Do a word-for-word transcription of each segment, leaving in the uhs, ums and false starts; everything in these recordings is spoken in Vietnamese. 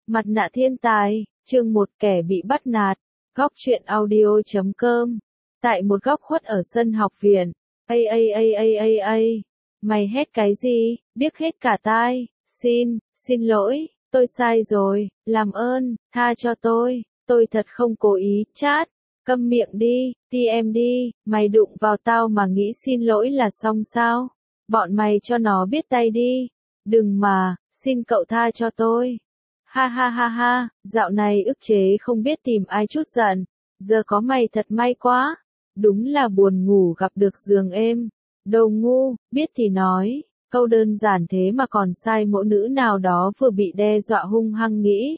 Mặt nạ thiên tài, chương một kẻ bị bắt nạt, góc truyện audio chấm com. Tại một góc khuất ở sân học viện, ây ây ây ây ây ây, mày hét cái gì, điếc hết cả tai, xin, xin lỗi, tôi sai rồi, làm ơn, tha cho tôi, tôi thật không cố ý, chát, câm miệng đi, ti em đi, mày đụng vào tao mà nghĩ xin lỗi là xong sao, bọn mày cho nó biết tay đi, đừng mà, xin cậu tha cho tôi. Ha ha ha ha, dạo này ức chế không biết tìm ai chút giận, giờ có mày thật may quá, đúng là buồn ngủ gặp được giường êm, đồ ngu, biết thì nói, câu đơn giản thế mà còn sai mẫu nữ nào đó vừa bị đe dọa hung hăng nghĩ.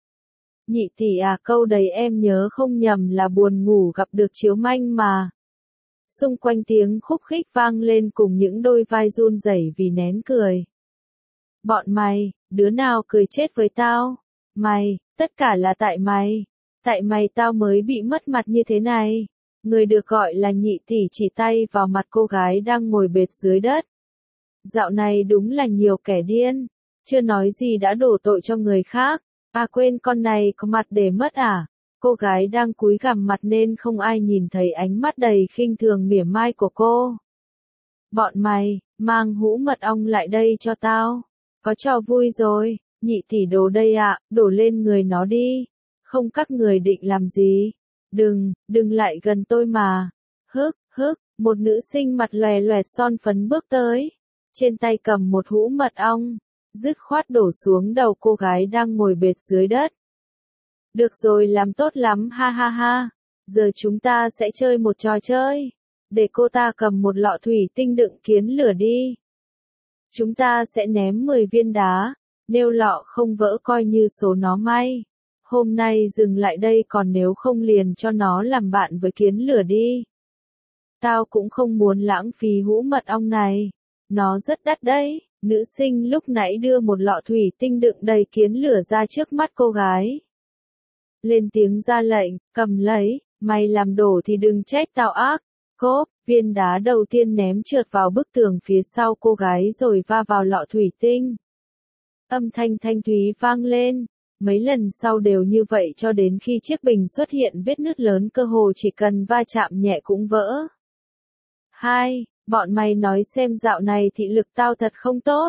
Nhị tỷ à, câu đấy em nhớ không nhầm là buồn ngủ gặp được chiếu manh mà. Xung quanh tiếng khúc khích vang lên cùng những đôi vai run rẩy vì nén cười. Bọn mày, đứa nào cười chết với tao? Mày, tất cả là tại mày. Tại mày tao mới bị mất mặt như thế này. Người được gọi là nhị tỷ chỉ tay vào mặt cô gái đang ngồi bệt dưới đất. Dạo này đúng là nhiều kẻ điên. Chưa nói gì đã đổ tội cho người khác. À quên, con này có mặt để mất à? Cô gái đang cúi gằm mặt nên không ai nhìn thấy ánh mắt đầy khinh thường mỉa mai của cô. Bọn mày, mang hũ mật ong lại đây cho tao. Có trò vui rồi, nhị tỷ đồ đây ạ, đổ lên người nó đi. Không các người định làm gì? Đừng, đừng lại gần tôi mà. Hức, hức, một nữ sinh mặt lòe loẹt son phấn bước tới. Trên tay cầm một hũ mật ong, dứt khoát đổ xuống đầu cô gái đang ngồi bệt dưới đất. Được rồi, làm tốt lắm, ha ha ha. Giờ chúng ta sẽ chơi một trò chơi. Để cô ta cầm một lọ thủy tinh đựng kiến lửa đi. Chúng ta sẽ ném mười viên đá, nếu lọ không vỡ coi như số nó may. Hôm nay dừng lại đây, còn nếu không liền cho nó làm bạn với kiến lửa đi. Tao cũng không muốn lãng phí hũ mật ong này. Nó rất đắt đấy. Nữ sinh lúc nãy đưa một lọ thủy tinh đựng đầy kiến lửa ra trước mắt cô gái. Lên tiếng ra lệnh, cầm lấy, mày làm đổ thì đừng trách tao ác. Cốp, viên đá đầu tiên ném trượt vào bức tường phía sau cô gái rồi va vào lọ thủy tinh. Âm thanh thanh thúy vang lên. Mấy lần sau đều như vậy cho đến khi chiếc bình xuất hiện vết nứt lớn, cơ hồ chỉ cần va chạm nhẹ cũng vỡ. Hai, bọn mày nói xem dạo này thị lực tao thật không tốt.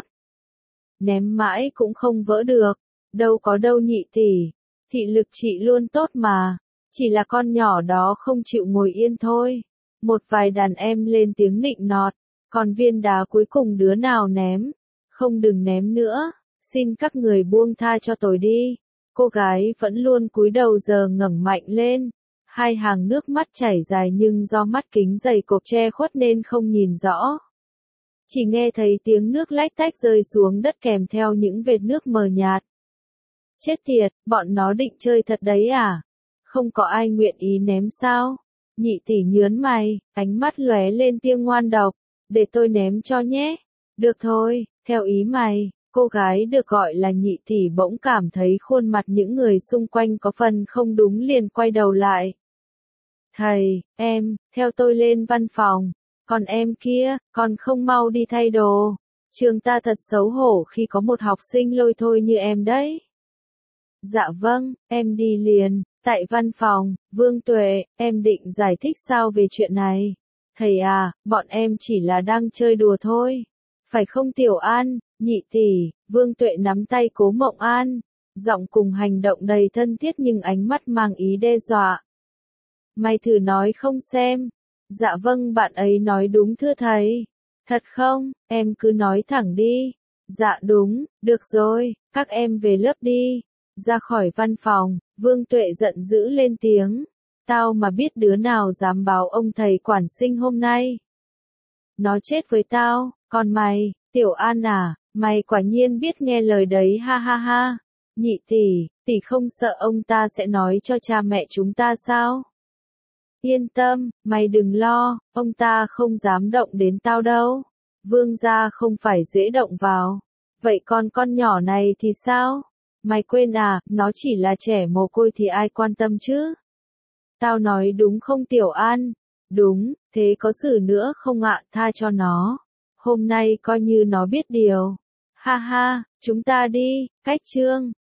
Ném mãi cũng không vỡ được. Đâu có đâu nhị tỷ. Thị lực chị luôn tốt mà. Chỉ là con nhỏ đó không chịu ngồi yên thôi. Một vài đàn em lên tiếng nịnh nọt. Còn viên đá cuối cùng đứa nào ném? Không, đừng ném nữa. Xin các người buông tha cho tôi đi. Cô gái vẫn luôn cúi đầu giờ ngẩng mạnh lên. Hai hàng nước mắt chảy dài nhưng do mắt kính dày cộp che khuất nên không nhìn rõ. Chỉ nghe thấy tiếng nước lách tách rơi xuống đất kèm theo những vệt nước mờ nhạt. Chết tiệt, bọn nó định chơi thật đấy à? Không có ai nguyện ý ném sao? Nhị tỷ nhớn mày, ánh mắt lóe lên tia ngoan độc. Để tôi ném cho nhé. Được thôi, theo ý mày. Cô gái được gọi là nhị tỷ bỗng cảm thấy khuôn mặt những người xung quanh có phần không đúng liền quay đầu lại. Thầy, em, theo tôi lên văn phòng. Còn em kia, còn không mau đi thay đồ. Trường ta thật xấu hổ khi có một học sinh lôi thôi như em đấy. Dạ vâng, em đi liền. Tại văn phòng, Vương Tuệ, em định giải thích sao về chuyện này? Thầy à, bọn em chỉ là đang chơi đùa thôi. Phải không Tiểu An? Nhị tỷ, Vương Tuệ nắm tay Cố Mộng An. Giọng cùng hành động đầy thân thiết nhưng ánh mắt mang ý đe dọa. Mày thử nói không xem. Dạ vâng, bạn ấy nói đúng thưa thầy. Thật không? Em cứ nói thẳng đi. Dạ đúng, được rồi, các em về lớp đi. Ra khỏi văn phòng, Vương Tuệ giận dữ lên tiếng. Tao mà biết đứa nào dám báo ông thầy quản sinh hôm nay. Nó chết với tao, còn mày, Tiểu An à, mày quả nhiên biết nghe lời đấy, ha ha ha. Nhị tỷ, tỷ không sợ ông ta sẽ nói cho cha mẹ chúng ta sao? Yên tâm, mày đừng lo, ông ta không dám động đến tao đâu. Vương gia không phải dễ động vào. Vậy còn con nhỏ này thì sao? Mày quên à, nó chỉ là trẻ mồ côi thì ai quan tâm chứ? Tao nói đúng không Tiểu An? Đúng, thế có xử nữa không ạ, tha cho nó. Hôm nay coi như nó biết điều. Ha ha, chúng ta đi, cách chương.